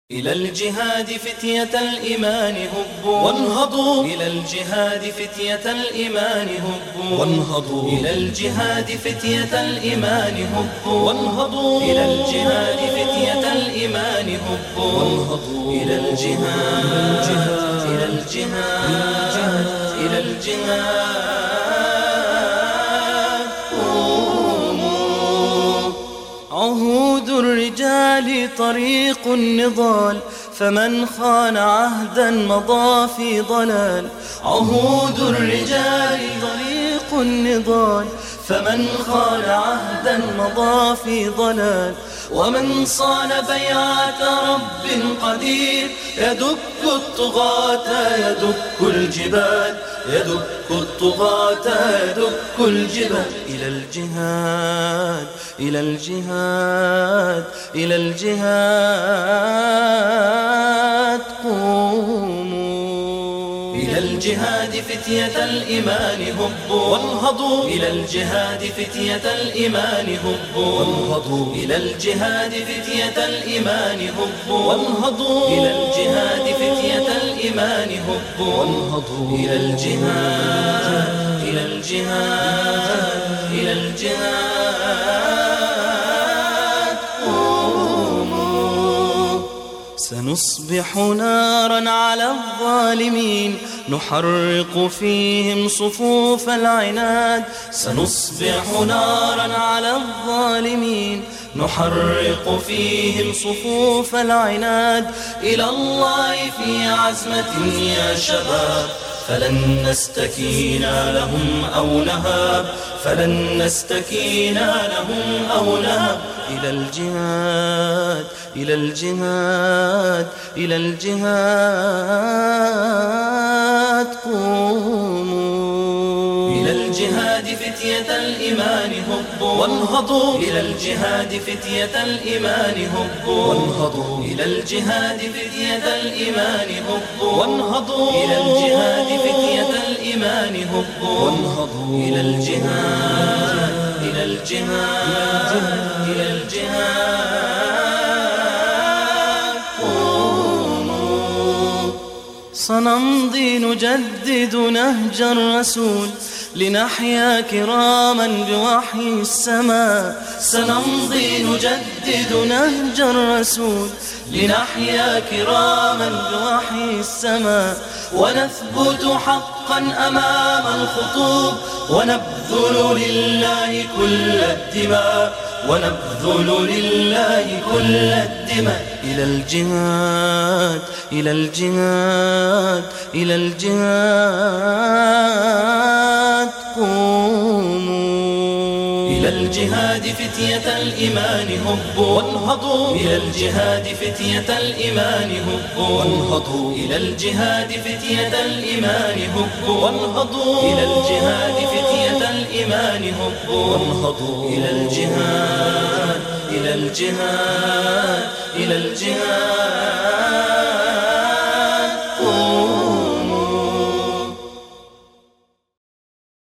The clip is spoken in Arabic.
إلى الجهاد فتية الإيمان هبوا وانهضوا، إلى الجهاد فتية الإيمان هبوا وانهضوا، إلى الجهاد فتية الإيمان هبوا وانهضوا، إلى الجهاد فتية الإيمان هبوا وانهضوا، إلى الجهاد، إلى الجهاد، إلى الجهاد. عهود الرجال طريق النضال، فمن خان عهدا مضى في ضلال. عهود الرجال طريق النضال، فمن خان عهدا مضى في ضلال. ومن صان بيعة رب قدير، يدك الطغاة يدك الجبال، يدك الطغاة يدك الجبال. إلى الجهاد، إلى الجهاد، إلى الجهاد قوموا. إلى الجهاد فتية الإيمان هبوا وانهضوا، إلى الجهاد فتية الإيمان هبوا وانهضوا، إلى الجهاد فتية الإيمان هبوا وانهضوا، إلى الجهاد فتية الإيمان هبوا وانهضوا، إلى الجهاد، إلى الجهاد، إلى الجهاد قوموا. سنصبح نارا على الظالمين، نحرق فيهم صفوف العناد. سنصبح نارا على الظالمين، نحرق فيهم صفوف العناد. إلى الله في عزمة يا شباب، فلن نستكين لهم أو نهاب، فلن نستكين لهم أو نهاب. إلى الجهاد، إلى الجهاد، إلى الجهاد قوموا. إلى الجهاد فتية الإيمان هبوا وانهضوا، إلى الجهاد فتية الإيمان هبوا وانهضوا، إلى الجهاد فتية الإيمان هبوا وانهضوا، إلى الجهاد فتية الإيمان هبوا وانهضوا، إلى الجهاد، إلى الجهاد، إلى الجهاد قوموا. سنمضي نجدد نهج الرسول، لنحيا كراما بوحي السماء. سنمضي نجدد نهج الرسول، لنحيا كراما بوحي السماء. ونثبت حقا أمام الخطوب، ونبذل لله كل الدماء، ونبذل لله كل الدماء. إلى الجهاد، إلى الجهاد، إلى الجهاد قوموا. إلى الجهاد فتية الإيمان هبوا وانهضوا، إلى الجهاد فتية الإيمان هبوا وانهضوا، إلى الجهاد فتية الإيمان هبوا وانهضوا، إلى الجهاد فتية الإيمان هبوا وانهضوا، إلى الجهاد، إلى الجهاد، إلى الجهاد.